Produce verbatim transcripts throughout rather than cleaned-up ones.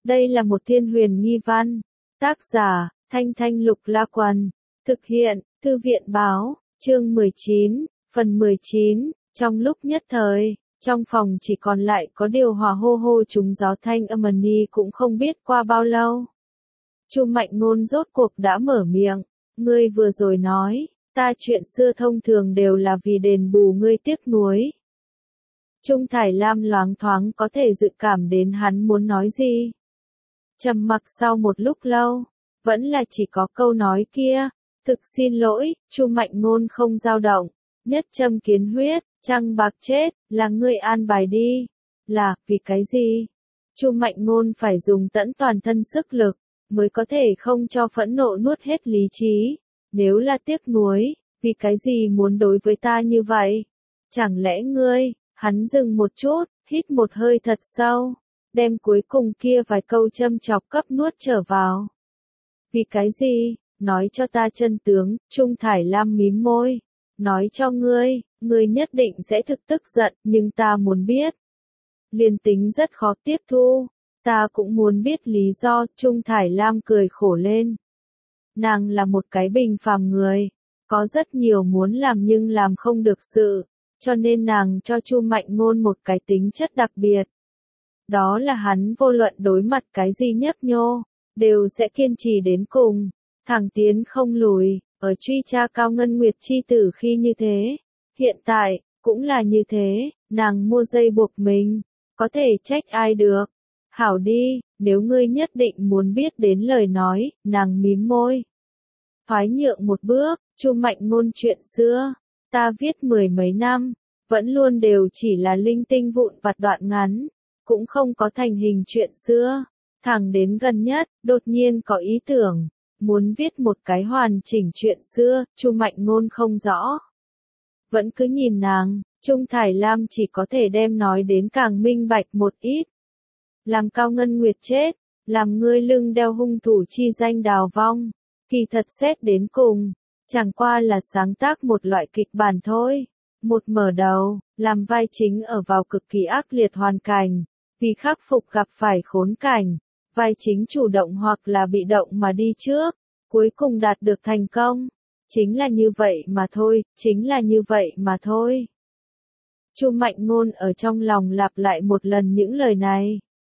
Đây là một thiên huyền nghi văn. Tác giả, Thanh Thanh Lục La Quần. Thực hiện, Thư viện Báo, chương mười chín, phần mười chín. Trong lúc nhất thời, trong phòng chỉ còn lại có điều hòa hô hô trúng gió thanh âm ni cũng không biết qua bao lâu. Chu Mạnh Ngôn rốt cuộc đã mở miệng. Ngươi vừa rồi nói, ta chuyện xưa thông thường đều là vì đền bù ngươi tiếc nuối. Trung Thải Lam loáng thoáng có thể dự cảm đến hắn muốn nói gì. Trầm mặc sau một lúc lâu, vẫn là chỉ có câu nói kia, thực xin lỗi, Chu Mạnh Ngôn không dao động, nhất châm kiến huyết, trăng bạc chết, là ngươi an bài đi, là, vì cái gì? Chu Mạnh Ngôn phải dùng tận toàn thân sức lực, mới có thể không cho phẫn nộ nuốt hết lý trí, nếu là tiếc nuối, vì cái gì muốn đối với ta như vậy? Chẳng lẽ ngươi, hắn dừng một chút, hít một hơi thật sâu, đem cuối cùng kia vài câu châm chọc cấp nuốt trở vào. Vì cái gì? Nói cho ta chân tướng, Trung Thải Lam mím môi. Nói cho ngươi, ngươi nhất định sẽ thực tức giận, nhưng ta muốn biết. Liên tính rất khó tiếp thu, ta cũng muốn biết lý do, Trung Thải Lam cười khổ lên. Nàng là một cái bình phàm người, có rất nhiều muốn làm nhưng làm không được sự, cho nên nàng cho Chu Mạnh Ngôn một cái tính chất đặc biệt. Đó là hắn vô luận đối mặt cái gì nhấp nhô, đều sẽ kiên trì đến cùng, thẳng tiến không lùi, ở truy tra Cao Ngân Nguyệt chi tử khi như thế, hiện tại, cũng là như thế, nàng mua dây buộc mình, có thể trách ai được. Hảo đi, nếu ngươi nhất định muốn biết đến lời nói, nàng mím môi. Thoái nhượng một bước, Chu Mạnh Ngôn chuyện xưa, ta viết mười mấy năm, vẫn luôn đều chỉ là linh tinh vụn vặt đoạn ngắn, cũng không có thành hình chuyện xưa. Thẳng đến gần nhất, đột nhiên có ý tưởng, muốn viết một cái hoàn chỉnh chuyện xưa, Chu Mạnh Ngôn không rõ. Vẫn cứ nhìn nàng, Trung Thải Lam chỉ có thể đem nói đến càng minh bạch một ít. Làm Cao Ngân Nguyệt chết, làm ngươi lưng đeo hung thủ chi danh đào vong, kỳ thật xét đến cùng, chẳng qua là sáng tác một loại kịch bản thôi. Một mở đầu, làm vai chính ở vào cực kỳ ác liệt hoàn cảnh, vì khắc phục gặp phải khốn cảnh, vai chính chủ động hoặc là bị động mà đi trước, cuối cùng đạt được thành công. Chính là như vậy mà thôi, chính là như vậy mà thôi. Chu Mạnh Ngôn ở trong lòng lặp lại một lần những lời này.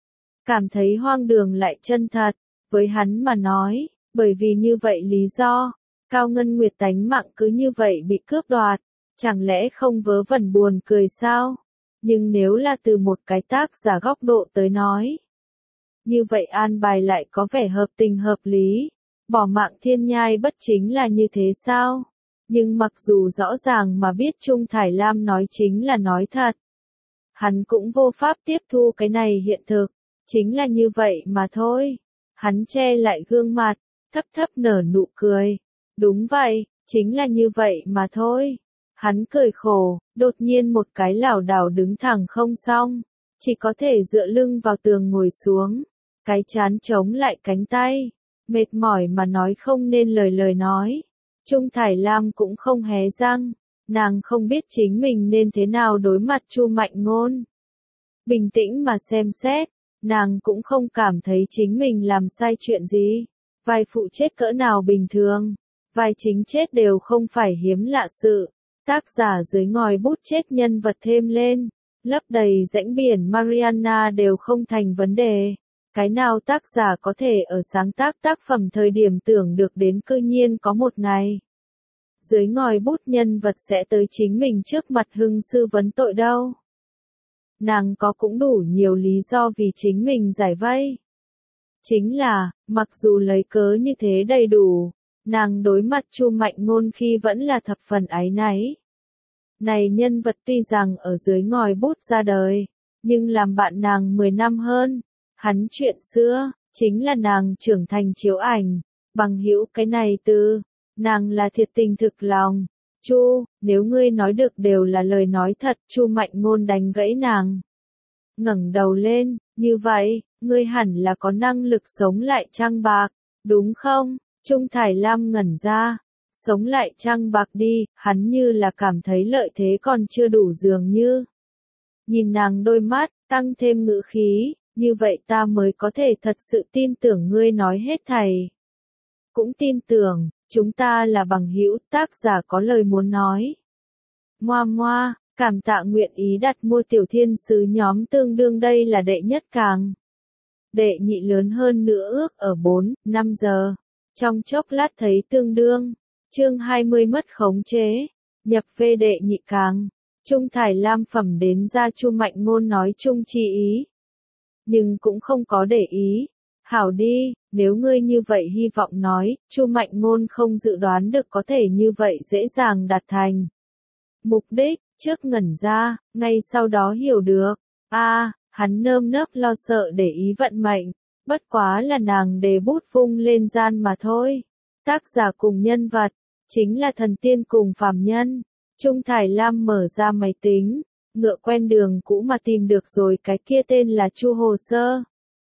Cảm thấy hoang đường lại chân thật, với hắn mà nói, bởi vì như vậy lý do, Cao Ngân Nguyệt tánh mạng cứ như vậy bị cướp đoạt, chẳng lẽ không vớ vẩn buồn cười sao? Nhưng nếu là từ một cái tác giả góc độ tới nói, như vậy an bài lại có vẻ hợp tình hợp lý, bỏ mạng thiên nhai bất chính là như thế sao? Nhưng mặc dù rõ ràng mà biết Trung Thải Lam nói chính là nói thật, hắn cũng vô pháp tiếp thu cái này hiện thực, chính là như vậy mà thôi. Hắn che lại gương mặt, thấp thấp nở nụ cười, đúng vậy, chính là như vậy mà thôi. Hắn cười khổ, đột nhiên một cái lảo đảo đứng thẳng không xong, chỉ có thể dựa lưng vào tường ngồi xuống, cái trán chống lại cánh tay, mệt mỏi mà nói không nên lời lời nói. Trung Thải Lam cũng không hé răng, nàng không biết chính mình nên thế nào đối mặt Chu Mạnh Ngôn. Bình tĩnh mà xem xét, nàng cũng không cảm thấy chính mình làm sai chuyện gì, vai phụ chết cỡ nào bình thường, vai chính chết đều không phải hiếm lạ sự. Tác giả dưới ngòi bút chết nhân vật thêm lên, lấp đầy rãnh biển Mariana đều không thành vấn đề. Cái nào tác giả có thể ở sáng tác tác phẩm thời điểm tưởng được đến cư nhiên có một ngày. Dưới ngòi bút nhân vật sẽ tới chính mình trước mặt hưng sư vấn tội đâu. Nàng có cũng đủ nhiều lý do vì chính mình giải vây. Chính là, mặc dù lấy cớ như thế đầy đủ, nàng đối mặt Chu Mạnh Ngôn khi vẫn là thập phần áy náy. Này nhân vật tuy rằng ở dưới ngòi bút ra đời, nhưng làm bạn nàng mười năm hơn, hắn chuyện xưa, chính là nàng trưởng thành chiếu ảnh, bằng hữu cái này từ, nàng là thiệt tình thực lòng. Chu, nếu ngươi nói được đều là lời nói thật, Chu Mạnh Ngôn đánh gãy nàng. Ngẩng đầu lên, như vậy, ngươi hẳn là có năng lực sống lại trăng bạc, đúng không? Trung Thải Lam ngẩn ra, sống lại trăng bạc đi, hắn như là cảm thấy lợi thế còn chưa đủ dường như. Nhìn nàng đôi mắt, tăng thêm ngữ khí, như vậy ta mới có thể thật sự tin tưởng ngươi nói hết thảy. Cũng tin tưởng, chúng ta là bằng hữu, tác giả có lời muốn nói. Moa moa, cảm tạ nguyện ý đặt mua tiểu thiên sứ nhóm tương đương đây là đệ nhất càng. Đệ nhị lớn hơn nữa ước ở bốn, năm giờ. Trong chốc lát thấy tương đương. Chương hai mươi mất khống chế. Nhập về đệ nhị càng. Trung thải lam phẩm đến ra Chu Mạnh Ngôn nói chung chi ý. Nhưng cũng không có để ý. Hảo đi, nếu ngươi như vậy hy vọng nói, Chu Mạnh Ngôn không dự đoán được có thể như vậy dễ dàng đạt thành. Mục đích, trước ngẩn ra, ngay sau đó hiểu được. A, à, hắn nơm nớp lo sợ để ý vận mệnh, bất quá là nàng đề bút vung lên gian mà thôi. Tác giả cùng nhân vật, chính là thần tiên cùng phàm nhân. Trung thải lam mở ra máy tính, ngựa quen đường cũ mà tìm được rồi cái kia tên là Chu hồ sơ.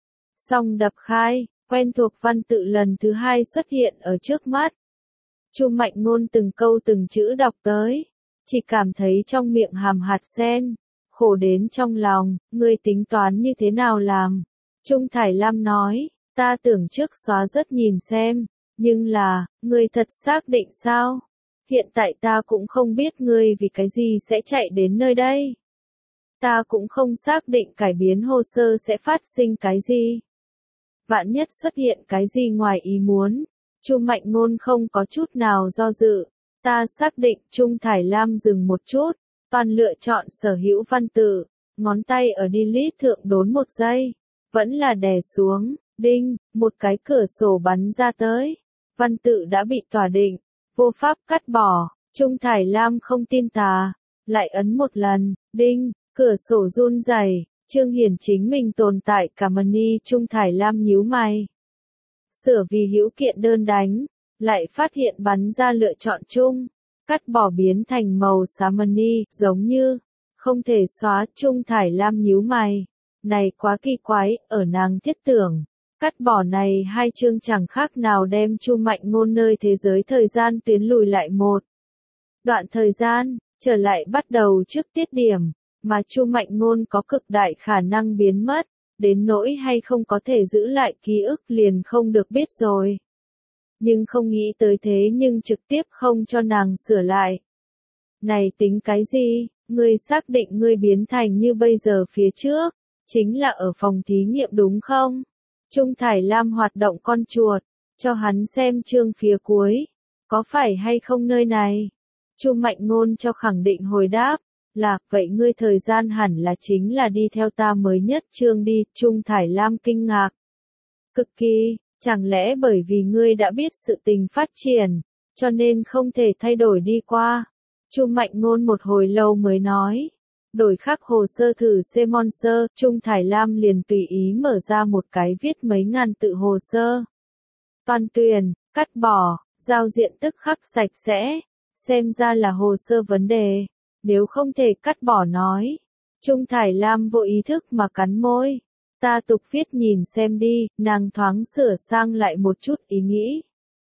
Xong đập khai, quen thuộc văn tự lần thứ hai xuất hiện ở trước mắt. Chu Mạnh Ngôn từng câu từng chữ đọc tới, chỉ cảm thấy trong miệng hàm hạt sen, khổ đến trong lòng, ngươi tính toán như thế nào làm? Trung thải lam nói, ta tưởng trước xóa rất nhìn xem, nhưng là, ngươi thật xác định sao? Hiện tại ta cũng không biết ngươi vì cái gì sẽ chạy đến nơi đây. Ta cũng không xác định cải biến hồ sơ sẽ phát sinh cái gì. Vạn nhất xuất hiện cái gì ngoài ý muốn. Chu Mạnh Ngôn không có chút nào do dự. Ta xác định Trung thải lam dừng một chút, toàn lựa chọn sở hữu văn tự, ngón tay ở delete thượng đốn một giây, vẫn là đè xuống, đinh, một cái cửa sổ bắn ra tới, văn tự đã bị tỏa định, vô pháp cắt bỏ. Trung thải lam không tin tà, lại ấn một lần, đinh, cửa sổ run rẩy. Trương Hiển chính mình tồn tại cả money. Trung thải lam nhíu mày. Sửa vì hữu kiện đơn đánh, lại phát hiện bắn ra lựa chọn chung, cắt bỏ biến thành màu xám money, giống như, không thể xóa. Trung thải lam nhíu mày. Này quá kỳ quái, ở nàng thiết tưởng, cắt bỏ này hai chương chẳng khác nào đem Chu Mạnh Ngôn nơi thế giới thời gian tuyến lùi lại một đoạn thời gian, trở lại bắt đầu trước tiết điểm. Mà Chu Mạnh Ngôn có cực đại khả năng biến mất, đến nỗi hay không có thể giữ lại ký ức liền không được biết rồi. Nhưng không nghĩ tới thế nhưng trực tiếp không cho nàng sửa lại. Này tính cái gì, ngươi xác định ngươi biến thành như bây giờ phía trước, chính là ở phòng thí nghiệm đúng không? Trung thải lam hoạt động con chuột, cho hắn xem chương phía cuối, có phải hay không nơi này? Chu Mạnh Ngôn cho khẳng định hồi đáp. Là, vậy ngươi thời gian hẳn là chính là đi theo ta mới nhất chương đi. Trung thải lam kinh ngạc. Cực kỳ, chẳng lẽ bởi vì ngươi đã biết sự tình phát triển, cho nên không thể thay đổi đi qua. Chu Mạnh Ngôn một hồi lâu mới nói. Đổi khắc hồ sơ thử Semon sơ, Trung thải lam liền tùy ý mở ra một cái viết mấy ngàn tự hồ sơ. Toàn tuyển, cắt bỏ, giao diện tức khắc sạch sẽ, xem ra là hồ sơ vấn đề. Nếu không thể cắt bỏ nói. Trung thải lam vô ý thức mà cắn môi. Ta tục viết nhìn xem đi, nàng thoáng sửa sang lại một chút ý nghĩ.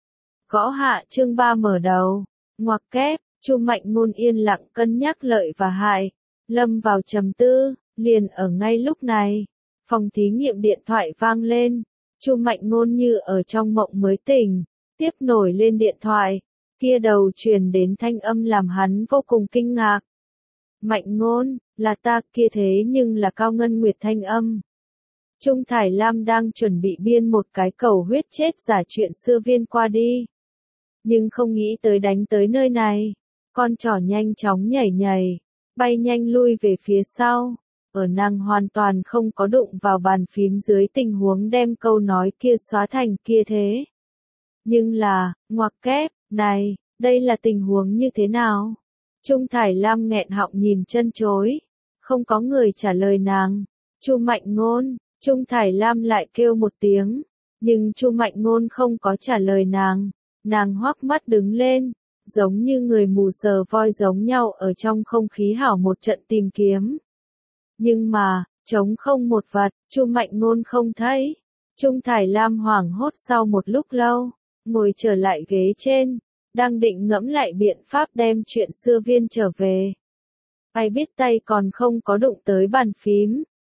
Gõ hạ chương ba mở đầu. Ngoặc kép, Chu Mạnh Ngôn yên lặng cân nhắc lợi và hại. Lâm vào trầm tư, liền ở ngay lúc này. Phòng thí nghiệm điện thoại vang lên. Chu Mạnh Ngôn như ở trong mộng mới tỉnh. Tiếp nổi lên điện thoại. Kia đầu truyền đến thanh âm làm hắn vô cùng kinh ngạc. Mạnh Ngôn, là ta, kia thế nhưng là Cao Ngân Nguyệt thanh âm. Trung thải lam đang chuẩn bị biên một cái cầu huyết chết giả chuyện xưa viên qua đi. Nhưng không nghĩ tới đánh tới nơi này. Con trỏ nhanh chóng nhảy nhảy, bay nhanh lui về phía sau. Ở nàng hoàn toàn không có đụng vào bàn phím dưới tình huống đem câu nói kia xóa thành kia thế. Nhưng là, ngoặc kép, này, đây là tình huống như thế nào? Trung thải lam nghẹn họng nhìn chân chối. Không có người trả lời nàng. Chu Mạnh Ngôn, Trung thải lam lại kêu một tiếng. Nhưng Chu Mạnh Ngôn không có trả lời nàng. Nàng hoắc mắt đứng lên. Giống như người mù sờ voi giống nhau ở trong không khí hảo một trận tìm kiếm. Nhưng mà, trống không một vật, Chu Mạnh Ngôn không thấy. Trung thải lam hoảng hốt sau một lúc lâu. Ngồi trở lại ghế trên. Đang định ngẫm lại biện pháp đem chuyện xưa viên trở về. Ai biết tay còn không có đụng tới bàn phím.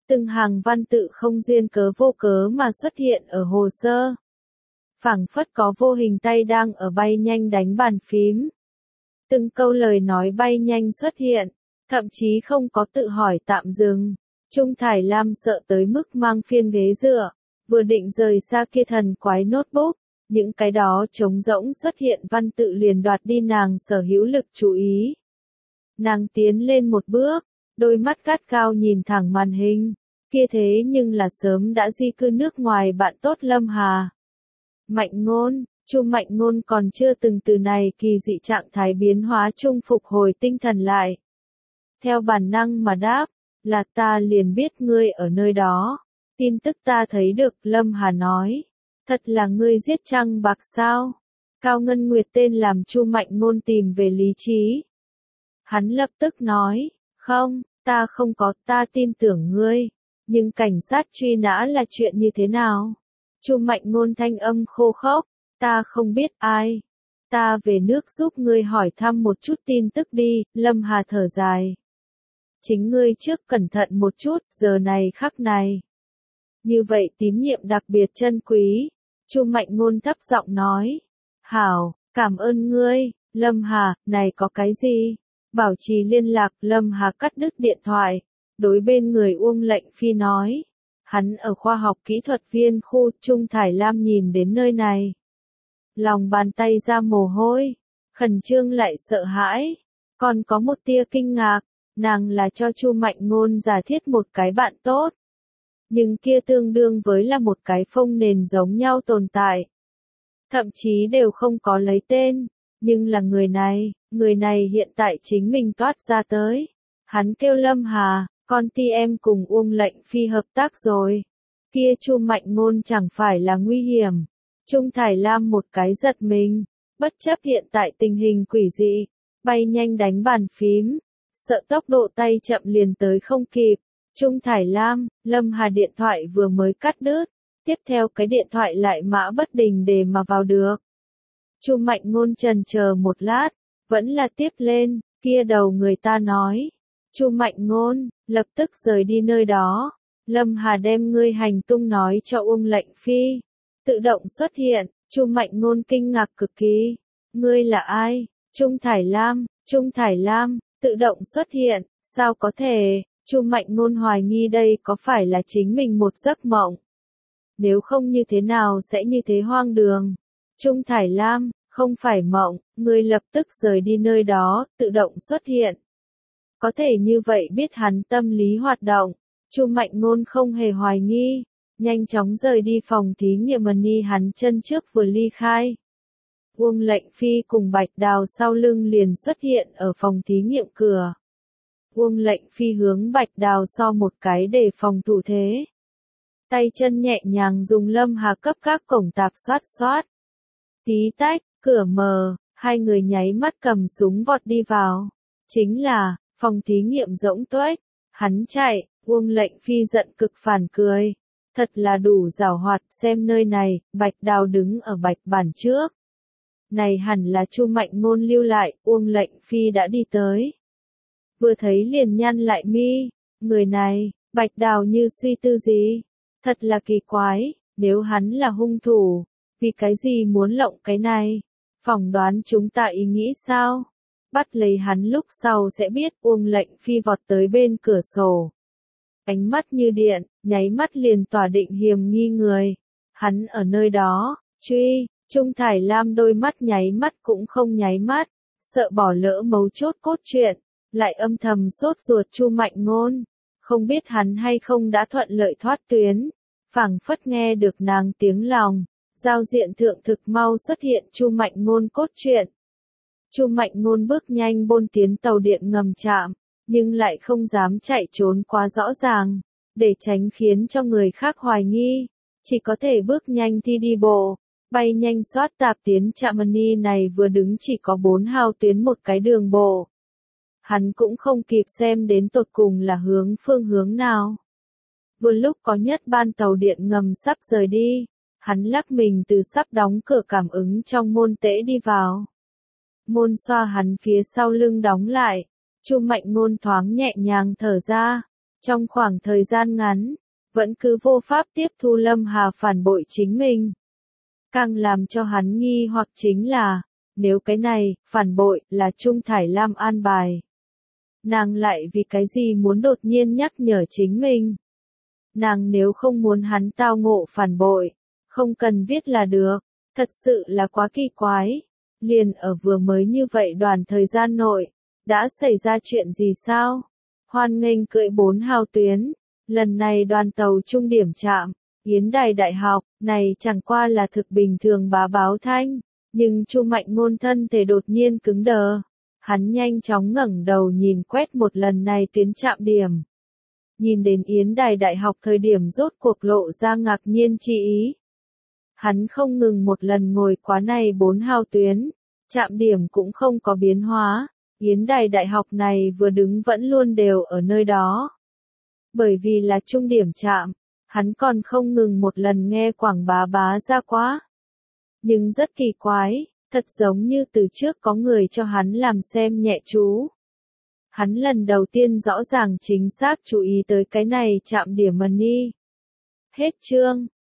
từng hàng văn tự không duyên cớ vô cớ mà xuất hiện ở hồ sơ. Phảng phất có vô hình tay đang ở bay nhanh đánh bàn phím. Từng câu lời nói bay nhanh xuất hiện, thậm chí không có tự hỏi tạm dừng. Trung Thải Lam sợ tới mức mang phiên ghế dựa, vừa định rời xa kia thần quái notebook, những cái đó trống rỗng xuất hiện văn tự liền đoạt đi nàng sở hữu lực chú ý. Nàng tiến lên một bước, đôi mắt gắt gao nhìn thẳng màn hình, kia thế nhưng là sớm đã di cư nước ngoài bạn tốt Lâm Hà. Mạnh Ngôn, Chu Mạnh Ngôn còn chưa từng từ này kỳ dị trạng thái biến hóa chung phục hồi tinh thần lại. Theo bản năng mà đáp, là ta liền biết ngươi ở nơi đó. Tin tức ta thấy được, Lâm Hà nói. Thật là ngươi giết Trăng Bạc sao? Cao Ngân Nguyệt tên làm Chu Mạnh Ngôn tìm về lý trí. Hắn lập tức nói, không, ta không có, ta tin tưởng ngươi. Nhưng cảnh sát truy nã là chuyện như thế nào? Chu Mạnh Ngôn thanh âm khô khốc, ta không biết ai. Ta về nước giúp ngươi hỏi thăm một chút tin tức đi, Lâm Hà thở dài. Chính ngươi trước cẩn thận một chút, giờ này khắc này. Như vậy tín nhiệm đặc biệt chân quý. Chu Mạnh Ngôn thấp giọng nói. Hảo, cảm ơn ngươi, Lâm Hà, này có cái gì? Bảo trì liên lạc, Lâm Hà cắt đứt điện thoại. Đối bên người Uông Lệnh Phi nói. Hắn ở khoa học kỹ thuật viên khu, Trung Thải Lam nhìn đến nơi này. Lòng bàn tay ra mồ hôi, khẩn trương lại sợ hãi. Còn có một tia kinh ngạc, nàng là cho Chu Mạnh Ngôn giả thiết một cái bạn tốt. Nhưng kia tương đương với là một cái phông nền giống nhau tồn tại. Thậm chí đều không có lấy tên, nhưng là người này, người này hiện tại chính mình toát ra tới. Hắn kêu Lâm Hà, con ti em cùng Uông Lệnh Phi hợp tác rồi. Kia Chu Mạnh Ngôn chẳng phải là nguy hiểm. Trung Thải Lam một cái giật mình, bất chấp hiện tại tình hình quỷ dị, bay nhanh đánh bàn phím, sợ tốc độ tay chậm liền tới không kịp. Trung Thải Lam, Lâm Hà điện thoại vừa mới cắt đứt, tiếp theo cái điện thoại lại mã bất đình để mà vào được. Chu Mạnh Ngôn chần chờ một lát, vẫn là tiếp lên, kia đầu người ta nói. Chu Mạnh Ngôn, lập tức rời đi nơi đó. Lâm Hà đem ngươi hành tung nói cho Uông Lệnh Phi. Tự động xuất hiện, Chu Mạnh Ngôn kinh ngạc cực kỳ. Ngươi là ai? Trung Thải Lam, Trung Thải Lam, tự động xuất hiện, sao có thể? Chu Mạnh Ngôn hoài nghi đây có phải là chính mình một giấc mộng? Nếu không như thế nào sẽ như thế hoang đường? Trung Thải Lam, không phải mộng, ngươi lập tức rời đi nơi đó, tự động xuất hiện. Có thể như vậy biết hắn tâm lý hoạt động, Chu Mạnh Ngôn không hề hoài nghi, nhanh chóng rời đi phòng thí nghiệm Money hắn chân trước vừa ly khai. Uông Lệnh Phi cùng Bạch Đào sau lưng liền xuất hiện ở phòng thí nghiệm cửa. Uông Lệnh Phi hướng Bạch Đào so một cái để phòng thủ thế. Tay chân nhẹ nhàng dùng Lâm Hà cấp các cổng tạp xoát xoát. Tí tách, cửa mở, hai người nháy mắt cầm súng vọt đi vào. Chính là, phòng thí nghiệm rỗng tuếch, hắn chạy, Uông Lệnh Phi giận cực phản cười. Thật là đủ giảo hoạt, xem nơi này, Bạch Đào đứng ở bạch bản trước. Này hẳn là Chu Mạnh Ngôn lưu lại, Uông Lệnh Phi đã đi tới. Vừa thấy liền nhăn lại mi, người này, Bạch Đào như suy tư gì. Thật là kỳ quái, nếu hắn là hung thủ, vì cái gì muốn lộng cái này? Phỏng đoán chúng ta ý nghĩ sao? Bắt lấy hắn lúc sau sẽ biết. Uông Lệnh Phi vọt tới bên cửa sổ. Ánh mắt như điện, nháy mắt liền tỏa định hiểm nghi người. Hắn ở nơi đó, truy, Trung Thải Lam đôi mắt nháy mắt cũng không nháy mắt, sợ bỏ lỡ mấu chốt cốt truyện, lại âm thầm sốt ruột Chu Mạnh Ngôn. Không biết hắn hay không đã thuận lợi thoát tuyến, phảng phất nghe được nàng tiếng lòng, giao diện thượng thực mau xuất hiện Chu Mạnh Ngôn cốt truyện. Chu Mạnh Ngôn bước nhanh bôn tiến tàu điện ngầm trạm, nhưng lại không dám chạy trốn quá rõ ràng, để tránh khiến cho người khác hoài nghi, chỉ có thể bước nhanh thi đi bộ, bay nhanh soát tạp tiến trạm Money này vừa đứng chỉ có bốn hào tuyến một cái đường bộ. Hắn cũng không kịp xem đến tột cùng là hướng phương hướng nào. Vừa lúc có nhất ban tàu điện ngầm sắp rời đi, hắn lắc mình từ sắp đóng cửa cảm ứng trong môn tễ đi vào. Môn xoa hắn phía sau lưng đóng lại, Chu Mạnh Ngôn thoáng nhẹ nhàng thở ra, trong khoảng thời gian ngắn, vẫn cứ vô pháp tiếp thu Lâm Hà phản bội chính mình. Càng làm cho hắn nghi hoặc chính là, nếu cái này, phản bội, là Trung Thải Lam an bài. Nàng lại vì cái gì muốn đột nhiên nhắc nhở chính mình? Nàng nếu không muốn hắn tao ngộ phản bội, không cần viết là được, thật sự là quá kỳ quái. Liền ở vừa mới như vậy đoàn thời gian nội, đã xảy ra chuyện gì sao? Hoan nghênh cưỡi bốn hào tuyến, lần này đoàn tàu trung điểm chạm, Yến Đài Đại học, này chẳng qua là thực bình thường bá báo thanh, nhưng Chu Mạnh Ngôn thân thể đột nhiên cứng đờ. Hắn nhanh chóng ngẩng đầu nhìn quét một lần này tuyến chạm điểm. Nhìn đến Yến Đài Đại học thời điểm rốt cuộc lộ ra ngạc nhiên chi ý. Hắn không ngừng một lần ngồi quá này bốn hào tuyến, chạm điểm cũng không có biến hóa, Yến Đài Đại học này vừa đứng vẫn luôn đều ở nơi đó. Bởi vì là trung điểm chạm, hắn còn không ngừng một lần nghe quảng bá bá ra quá. Nhưng rất kỳ quái, thật giống như từ trước có người cho hắn làm xem nhẹ chú. Hắn lần đầu tiên rõ ràng chính xác chú ý tới cái này chạm điểm money. Hết chương.